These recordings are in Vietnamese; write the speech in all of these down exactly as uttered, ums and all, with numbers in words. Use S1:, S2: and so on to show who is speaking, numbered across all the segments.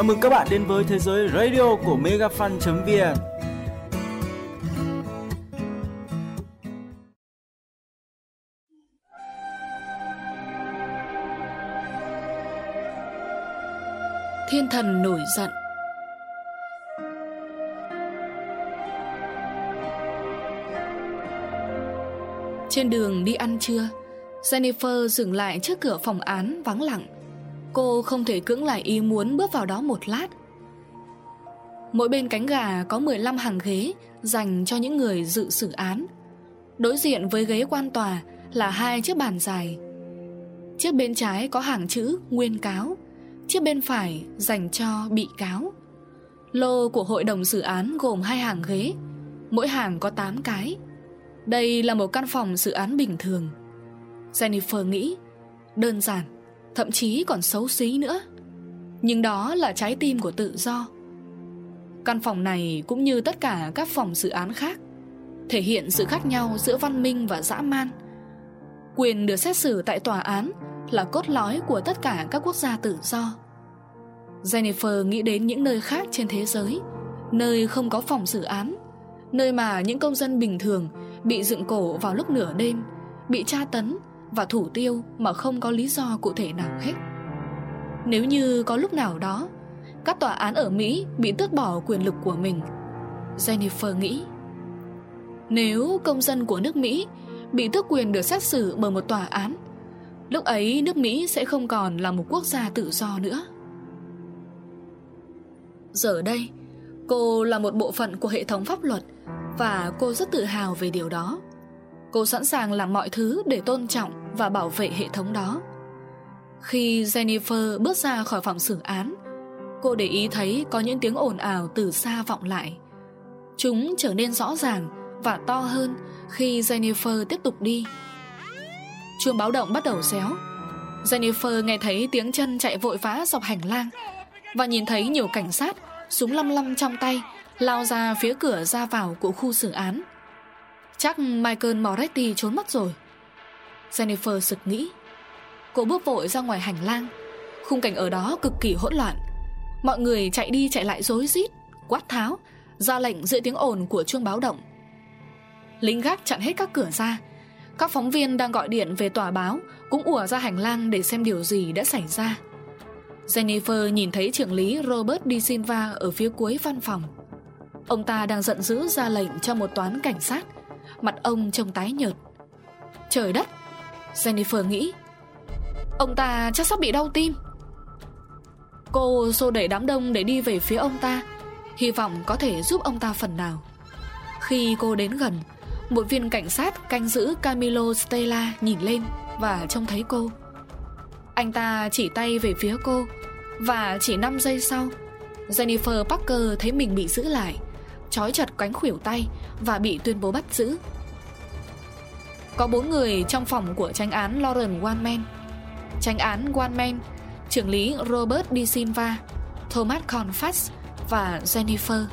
S1: Chào mừng các bạn đến với thế giới radio của megafan chấm vn.
S2: Thiên thần nổi giận. Trên đường đi ăn trưa, Jennifer dừng lại trước cửa phòng án vắng lặng. Cô không thể cưỡng lại ý muốn bước vào đó một lát. Mỗi bên cánh gà có mười lăm hàng ghế dành cho những người dự xử án. Đối diện với ghế quan tòa là hai chiếc bàn dài. Chiếc bên trái có hàng chữ nguyên cáo, chiếc bên phải dành cho bị cáo. Lô của hội đồng xử án gồm hai hàng ghế, mỗi hàng có tám cái. Đây là một căn phòng xử án bình thường. Jennifer nghĩ, đơn giản, thậm chí còn xấu xí nữa. Nhưng đó là trái tim của tự do. Căn phòng này cũng như tất cả các phòng xử án khác thể hiện sự khác nhau giữa văn minh và dã man. Quyền được xét xử tại tòa án là cốt lõi của tất cả các quốc gia tự do. Jennifer nghĩ đến những nơi khác trên thế giới, nơi không có phòng xử án, nơi mà những công dân bình thường bị dựng cổ vào lúc nửa đêm, bị tra tấn và thủ tiêu mà không có lý do cụ thể nào hết. Nếu như có lúc nào đó các tòa án ở Mỹ bị tước bỏ quyền lực của mình, Jennifer nghĩ, nếu công dân của nước Mỹ bị tước quyền được xét xử bởi một tòa án, lúc ấy nước Mỹ sẽ không còn là một quốc gia tự do nữa. Giờ đây, cô là một bộ phận của hệ thống pháp luật và cô rất tự hào về điều đó. Cô sẵn sàng làm mọi thứ để tôn trọng và bảo vệ hệ thống đó. Khi Jennifer bước ra khỏi phòng xử án, cô để ý thấy có những tiếng ồn ào từ xa vọng lại. Chúng trở nên rõ ràng và to hơn khi Jennifer tiếp tục đi. Chuông báo động bắt đầu réo. Jennifer nghe thấy tiếng chân chạy vội vã dọc hành lang và nhìn thấy nhiều cảnh sát, súng lăm lăm trong tay, lao ra phía cửa ra vào của khu xử án. Chắc Michael Moretti trốn mất rồi, Jennifer sực nghĩ. Cô bước vội ra ngoài hành lang. Khung cảnh ở đó cực kỳ hỗn loạn. Mọi người chạy đi chạy lại rối rít, quát tháo, ra lệnh giữa tiếng ồn của chuông báo động. Lính gác chặn hết các cửa ra. Các phóng viên đang gọi điện về tòa báo cũng ùa ra hành lang để xem điều gì đã xảy ra. Jennifer nhìn thấy trưởng lý Robert De Silva ở phía cuối văn phòng. Ông ta đang giận dữ ra lệnh cho một toán cảnh sát. Mặt ông trông tái nhợt. Trời đất, Jennifer nghĩ, ông ta chắc sắp bị đau tim. Cô xô đẩy đám đông để đi về phía ông ta, hy vọng có thể giúp ông ta phần nào. Khi cô đến gần, một viên cảnh sát canh giữ Camillo Stella nhìn lên và trông thấy cô. Anh ta chỉ tay về phía cô, và chỉ năm giây sau, Jennifer Parker thấy mình bị giữ lại, trói chặt cánh khuỷu tay và bị tuyên bố bắt giữ. Có bốn người trong phòng của chánh án Lawrence Waldman, chánh án Waldman, trưởng lý Robert De Silva, Thomas Confax và Jennifer.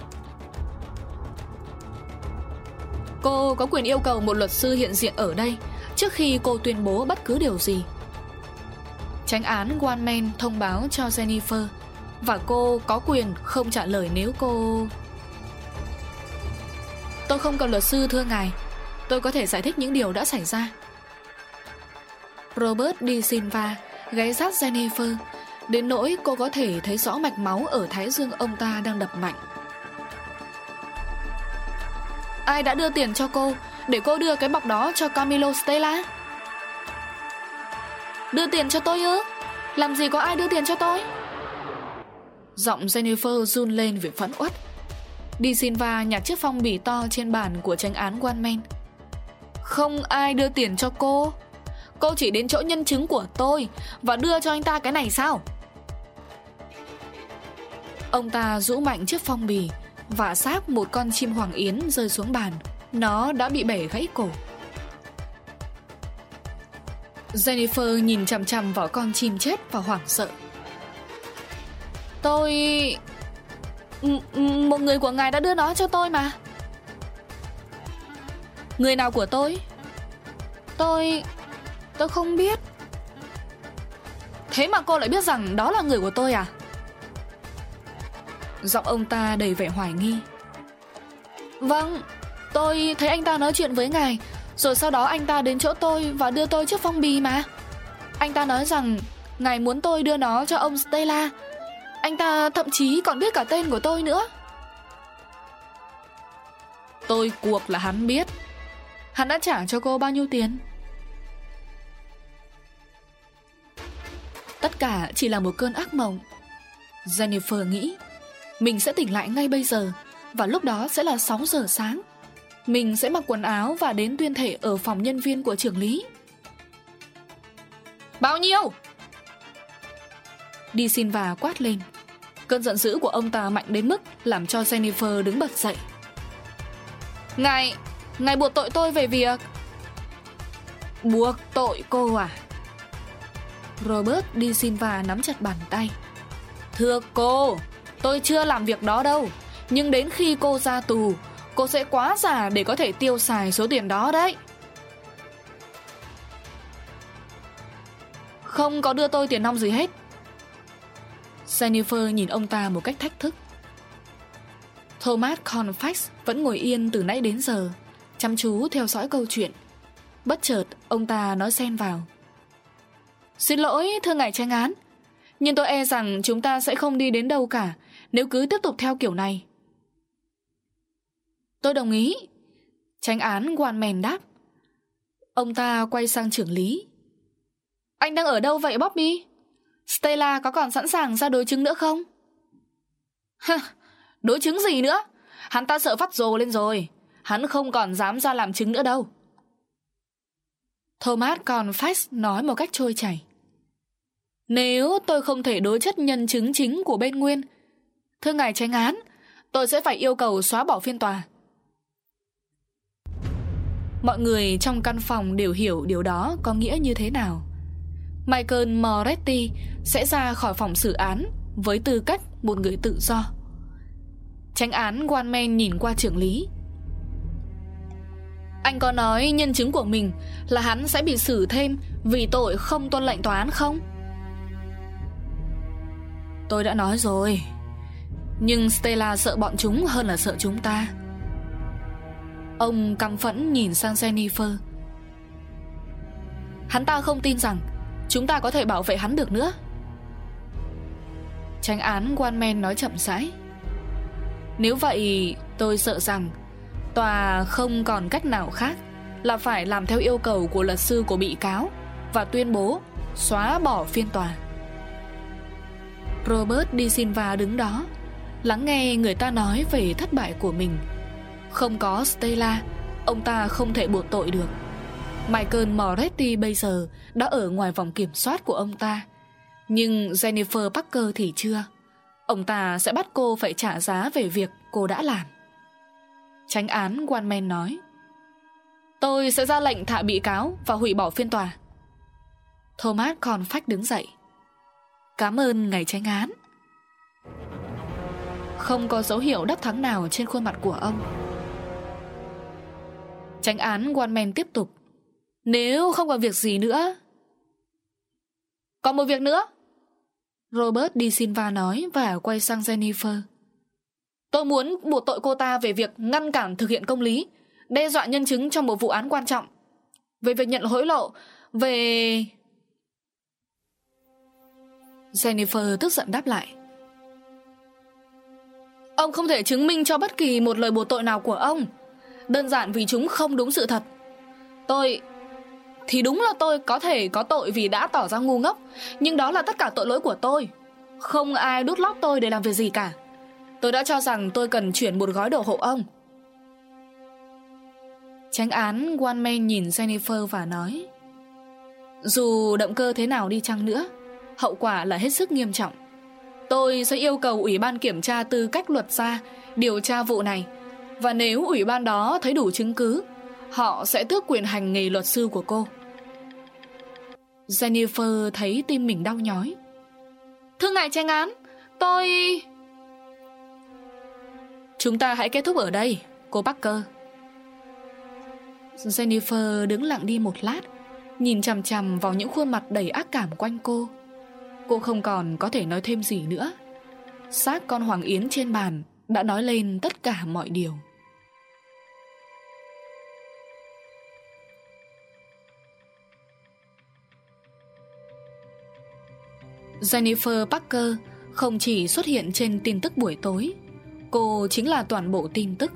S2: Cô có quyền yêu cầu một luật sư hiện diện ở đây trước khi cô tuyên bố bất cứ điều gì. Chánh án Waldman thông báo cho Jennifer, và cô có quyền không trả lời nếu cô... Tôi không cần luật sư thưa ngài. Tôi có thể giải thích những điều đã xảy ra. Robert De Silva ghé sát Jennifer đến nỗi cô có thể thấy rõ mạch máu ở thái dương ông ta đang đập mạnh. Ai đã đưa tiền cho cô để cô đưa cái bọc đó cho Camillo Stella? Đưa tiền cho tôi ư? Làm gì có ai đưa tiền cho tôi? Giọng Jennifer run lên vì phẫn uất. De Silva nhặt chiếc phong bì to trên bàn của chánh án Waldman. Không ai đưa tiền cho cô. Cô chỉ đến chỗ nhân chứng của tôi và đưa cho anh ta cái này sao? Ông ta rũ mạnh chiếc phong bì và xác một con chim hoàng yến rơi xuống bàn. Nó đã bị bẻ gãy cổ. Jennifer nhìn chằm chằm vào con chim chết và hoảng sợ. Tôi... M- một người của ngài đã đưa nó cho tôi mà. Người nào của tôi? Tôi... tôi không biết. Thế mà cô lại biết rằng đó là người của tôi à? Giọng ông ta đầy vẻ hoài nghi. Vâng, tôi thấy anh ta nói chuyện với ngài, rồi sau đó anh ta đến chỗ tôi và đưa tôi chiếc phong bì mà. Anh ta nói rằng ngài muốn tôi đưa nó cho ông Stella. Anh ta thậm chí còn biết cả tên của tôi nữa. Tôi cuộc là hắn biết. Hắn đã trả cho cô bao nhiêu tiền? Tất cả chỉ là một cơn ác mộng. Jennifer nghĩ mình sẽ tỉnh lại ngay bây giờ, và lúc đó sẽ là sáu giờ sáng. Mình sẽ mặc quần áo và đến tuyên thệ ở phòng nhân viên của trưởng lý. Bao nhiêu? Di Silva quát lên. Cơn giận dữ của ông ta mạnh đến mức làm cho Jennifer đứng bật dậy. Ngài, ngài buộc tội tôi về việc... Buộc tội cô à? Robert Di Silva nắm chặt bàn tay. Thưa cô, tôi chưa làm việc đó đâu. Nhưng đến khi cô ra tù, cô sẽ quá già để có thể tiêu xài số tiền đó đấy. Không có đưa tôi tiền nong gì hết. Jennifer nhìn ông ta một cách thách thức. Thomas Colfax vẫn ngồi yên từ nãy đến giờ, chăm chú theo dõi câu chuyện. Bất chợt ông ta nói xen vào. Xin lỗi thưa ngài chánh án, nhưng tôi e rằng chúng ta sẽ không đi đến đâu cả nếu cứ tiếp tục theo kiểu này. Tôi đồng ý, chánh án Wanman đáp. Ông ta quay sang trưởng lý. Anh đang ở đâu vậy Bobby? Stella có còn sẵn sàng ra đối chứng nữa không? Hả, đối chứng gì nữa? Hắn ta sợ phát rồ lên rồi. Hắn không còn dám ra làm chứng nữa đâu. Thomas Colfax nói một cách trôi chảy. Nếu tôi không thể đối chất nhân chứng chính của bên Nguyên, thưa ngài chánh án, tôi sẽ phải yêu cầu xóa bỏ phiên tòa. Mọi người trong căn phòng đều hiểu điều đó có nghĩa như thế nào. Michael Moretti sẽ ra khỏi phòng xử án với tư cách một người tự do. Chánh án Wanman nhìn qua trưởng lý. Anh có nói nhân chứng của mình là hắn sẽ bị xử thêm vì tội không tuân lệnh tòa án không? Tôi đã nói rồi. Nhưng Stella sợ bọn chúng hơn là sợ chúng ta. Ông căm phẫn nhìn sang Jennifer. Hắn ta không tin rằng chúng ta có thể bảo vệ hắn được nữa. Chánh án Wanman nói chậm rãi. Nếu vậy tôi sợ rằng tòa không còn cách nào khác là phải làm theo yêu cầu của luật sư của bị cáo và tuyên bố xóa bỏ phiên tòa. Robert Di Silva đứng đó, lắng nghe người ta nói về thất bại của mình. Không có Stella, ông ta không thể buộc tội được. Michael Moretti bây giờ đã ở ngoài vòng kiểm soát của ông ta, nhưng Jennifer Parker thì chưa. Ông ta sẽ bắt cô phải trả giá về việc cô đã làm. Chánh án Wanman nói. Tôi sẽ ra lệnh thả bị cáo và hủy bỏ phiên tòa. Thomas Colfax đứng dậy. Cảm ơn ngài chánh án. Không có dấu hiệu đắc thắng nào trên khuôn mặt của ông. Chánh án Wanman tiếp tục. Nếu không còn việc gì nữa. Còn một việc nữa, Robert Di Silva nói và quay sang Jennifer. Tôi muốn buộc tội cô ta về việc ngăn cản thực hiện công lý, đe dọa nhân chứng trong một vụ án quan trọng, về việc nhận hối lộ, về... Jennifer tức giận đáp lại. Ông không thể chứng minh cho bất kỳ một lời buộc tội nào của ông, đơn giản vì chúng không đúng sự thật. Tôi... Thì đúng là tôi có thể có tội vì đã tỏ ra ngu ngốc, nhưng đó là tất cả tội lỗi của tôi. Không ai đút lót tôi để làm việc gì cả. Tôi đã cho rằng tôi cần chuyển một gói đồ hộ ông. Chánh án Wanman nhìn Jennifer và nói. Dù động cơ thế nào đi chăng nữa, hậu quả là hết sức nghiêm trọng. Tôi sẽ yêu cầu Ủy ban kiểm tra tư cách luật gia điều tra vụ này, và nếu Ủy ban đó thấy đủ chứng cứ, họ sẽ tước quyền hành nghề luật sư của cô. Jennifer thấy tim mình đau nhói. Thưa ngài chánh án, tôi... Chúng ta hãy kết thúc ở đây, cô Parker. Jennifer đứng lặng đi một lát, nhìn chằm chằm vào những khuôn mặt đầy ác cảm quanh cô. Cô không còn có thể nói thêm gì nữa. xác con Hoàng Yến trên bàn đã nói lên tất cả mọi điều. Jennifer Parker không chỉ xuất hiện trên tin tức buổi tối, cô chính là toàn bộ tin tức.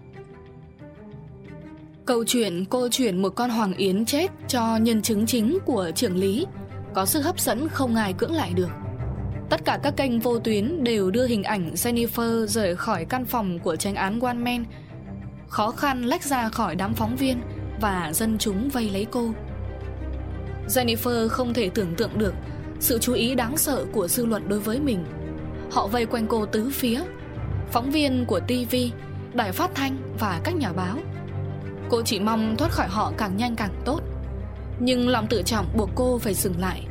S2: Câu chuyện cô chuyển một con Hoàng Yến chết cho nhân chứng chính của trưởng lý có sức hấp dẫn không ai cưỡng lại được. Tất cả các kênh vô tuyến đều đưa hình ảnh Jennifer rời khỏi căn phòng của chánh án Wanman, khó khăn lách ra khỏi đám phóng viên và dân chúng vây lấy cô. Jennifer không thể tưởng tượng được sự chú ý đáng sợ của dư luận đối với mình. Họ vây quanh cô tứ phía, phóng viên của ti vi, đài phát thanh và các nhà báo. Cô chỉ mong thoát khỏi họ càng nhanh càng tốt, nhưng lòng tự trọng buộc cô phải dừng lại.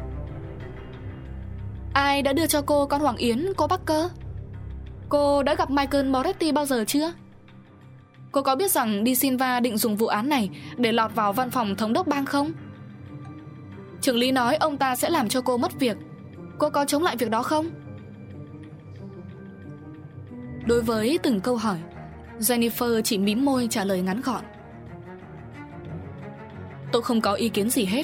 S2: Ai đã đưa cho cô con Hoàng Yến, cô Parker? Cô đã gặp Michael Moretti bao giờ chưa? Cô có biết rằng De Silva định dùng vụ án này để lọt vào văn phòng thống đốc bang không? Trưởng lý nói ông ta sẽ làm cho cô mất việc. Cô có chống lại việc đó không? Đối với từng câu hỏi, Jennifer chỉ mím môi trả lời ngắn gọn: Tôi không có ý kiến gì hết.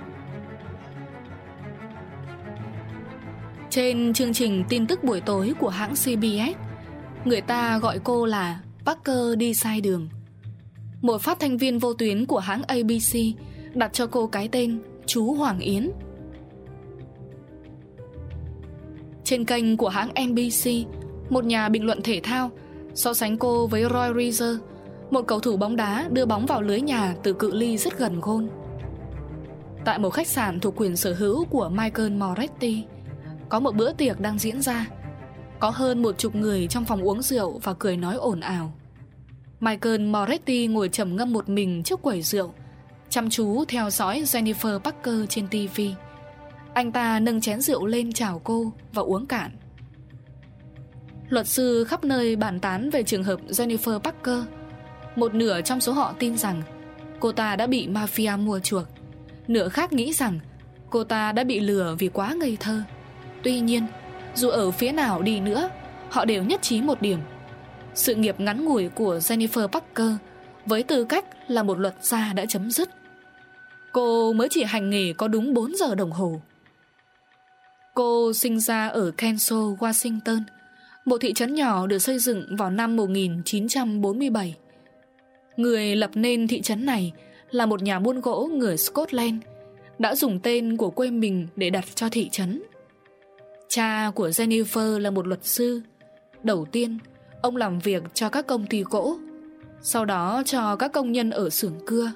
S2: Trên chương trình tin tức buổi tối của hãng xê bê ét, người ta gọi cô là Parker đi sai đường. Một phát thanh viên vô tuyến của hãng a bê xê đặt cho cô cái tên chú Hoàng Yến. Trên kênh của hãng en bê xê, một nhà bình luận thể thao so sánh cô với Roy Reiser, một cầu thủ bóng đá đưa bóng vào lưới nhà từ cự ly rất gần gôn. Tại một khách sạn thuộc quyền sở hữu của Michael Moretti, có một bữa tiệc đang diễn ra. Có hơn một chục người trong phòng uống rượu và cười nói ồn ào. Michael Moretti ngồi trầm ngâm một mình trước quầy rượu, chăm chú theo dõi Jennifer Parker trên ti vi. Anh ta nâng chén rượu lên chào cô và uống cạn. Luật sư khắp nơi bàn tán về trường hợp Jennifer Parker. Một nửa trong số họ tin rằng cô ta đã bị mafia mua chuộc, nửa khác nghĩ rằng cô ta đã bị lừa vì quá ngây thơ. Tuy nhiên, dù ở phía nào đi nữa, họ đều nhất trí một điểm: sự nghiệp ngắn ngủi của Jennifer Parker với tư cách là một luật gia đã chấm dứt. Cô mới chỉ hành nghề có đúng bốn giờ đồng hồ. Cô sinh ra ở Kenosha, Washington, một thị trấn nhỏ được xây dựng vào năm một nghìn chín trăm bốn mươi bảy. Người lập nên thị trấn này là một nhà buôn gỗ người Scotland, đã dùng tên của quê mình để đặt cho thị trấn. Cha của Jennifer là một luật sư. Đầu tiên, ông làm việc cho các công ty gỗ, sau đó cho các công nhân ở xưởng cưa.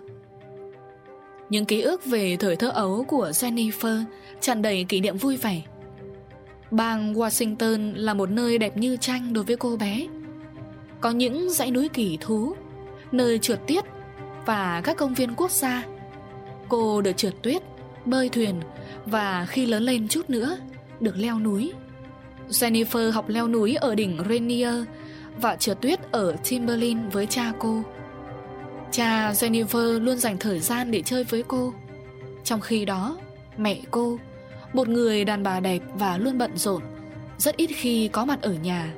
S2: Những ký ức về thời thơ ấu của Jennifer tràn đầy kỷ niệm vui vẻ. Bang Washington là một nơi đẹp như tranh đối với cô bé. Có những dãy núi kỳ thú, nơi trượt tuyết và các công viên quốc gia. Cô được trượt tuyết, bơi thuyền và khi lớn lên chút nữa, được leo núi. Jennifer học leo núi ở đỉnh Rainier và trượt tuyết ở Timberline với cha cô. Cha Jennifer luôn dành thời gian để chơi với cô. Trong khi đó, mẹ cô, một người đàn bà đẹp và luôn bận rộn, rất ít khi có mặt ở nhà.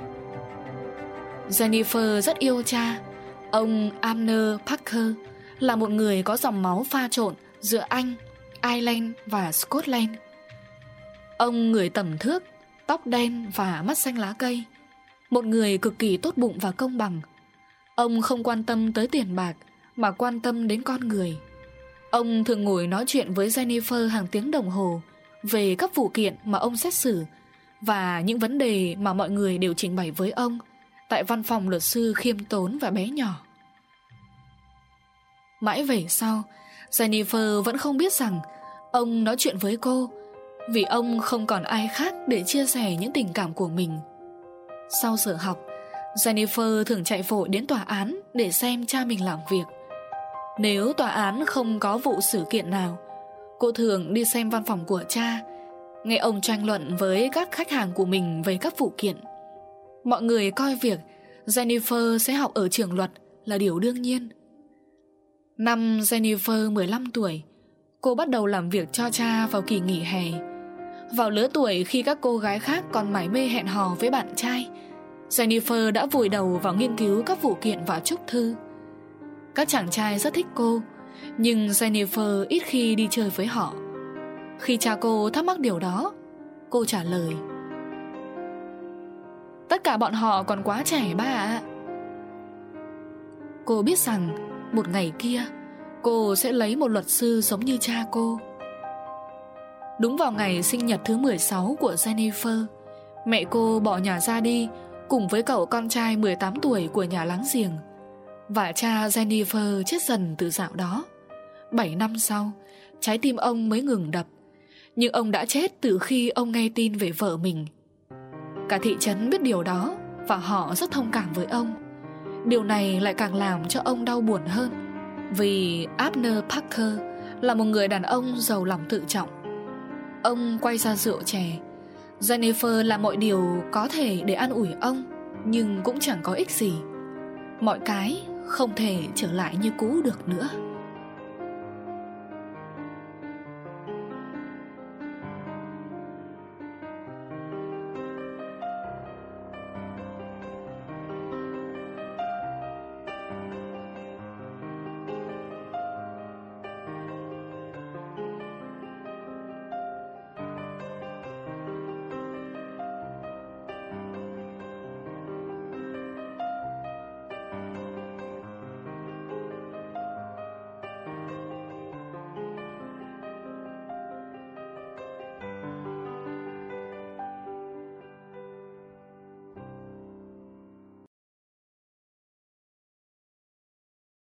S2: Jennifer rất yêu cha. Ông Abner Parker là một người có dòng máu pha trộn giữa Anh, Ireland và Scotland. Ông người tầm thước, tóc đen và mắt xanh lá cây, một người cực kỳ tốt bụng và công bằng. Ông không quan tâm tới tiền bạc mà quan tâm đến con người. Ông thường ngồi nói chuyện với Jennifer hàng tiếng đồng hồ về các vụ kiện mà ông xét xử và những vấn đề mà mọi người đều trình bày với ông tại văn phòng luật sư khiêm tốn và bé nhỏ. Mãi về sau, Jennifer vẫn không biết rằng ông nói chuyện với cô vì ông không còn ai khác để chia sẻ những tình cảm của mình. Sau giờ học, Jennifer thường chạy vội đến tòa án để xem cha mình làm việc. Nếu tòa án không có vụ xử kiện nào, cô thường đi xem văn phòng của cha, nghe ông tranh luận với các khách hàng của mình về các vụ kiện. Mọi người coi việc Jennifer sẽ học ở trường luật là điều đương nhiên. Năm Jennifer mười lăm tuổi, cô bắt đầu làm việc cho cha vào kỳ nghỉ hè. Vào lứa tuổi khi các cô gái khác còn mải mê hẹn hò với bạn trai, Jennifer đã vùi đầu vào nghiên cứu các vụ kiện và chúc thư. Các chàng trai rất thích cô, nhưng Jennifer ít khi đi chơi với họ. Khi cha cô thắc mắc điều đó, cô trả lời: tất cả bọn họ còn quá trẻ ba ạ. Cô biết rằng một ngày kia cô sẽ lấy một luật sư giống như cha cô. Đúng vào ngày sinh nhật thứ mười sáu của Jennifer, mẹ cô bỏ nhà ra đi cùng với cậu con trai mười tám tuổi của nhà láng giềng. Và cha Jennifer chết dần từ dạo đó. Bảy năm sau, trái tim ông mới ngừng đập. Nhưng ông đã chết từ khi ông nghe tin về vợ mình. Cả thị trấn biết điều đó và họ rất thông cảm với ông. Điều này lại càng làm cho ông đau buồn hơn, vì Abner Parker là một người đàn ông giàu lòng tự trọng. Ông quay ra rượu chè. Jennifer làm mọi điều có thể để an ủi ông, nhưng cũng chẳng có ích gì. Mọi cái không thể trở lại như cũ được nữa.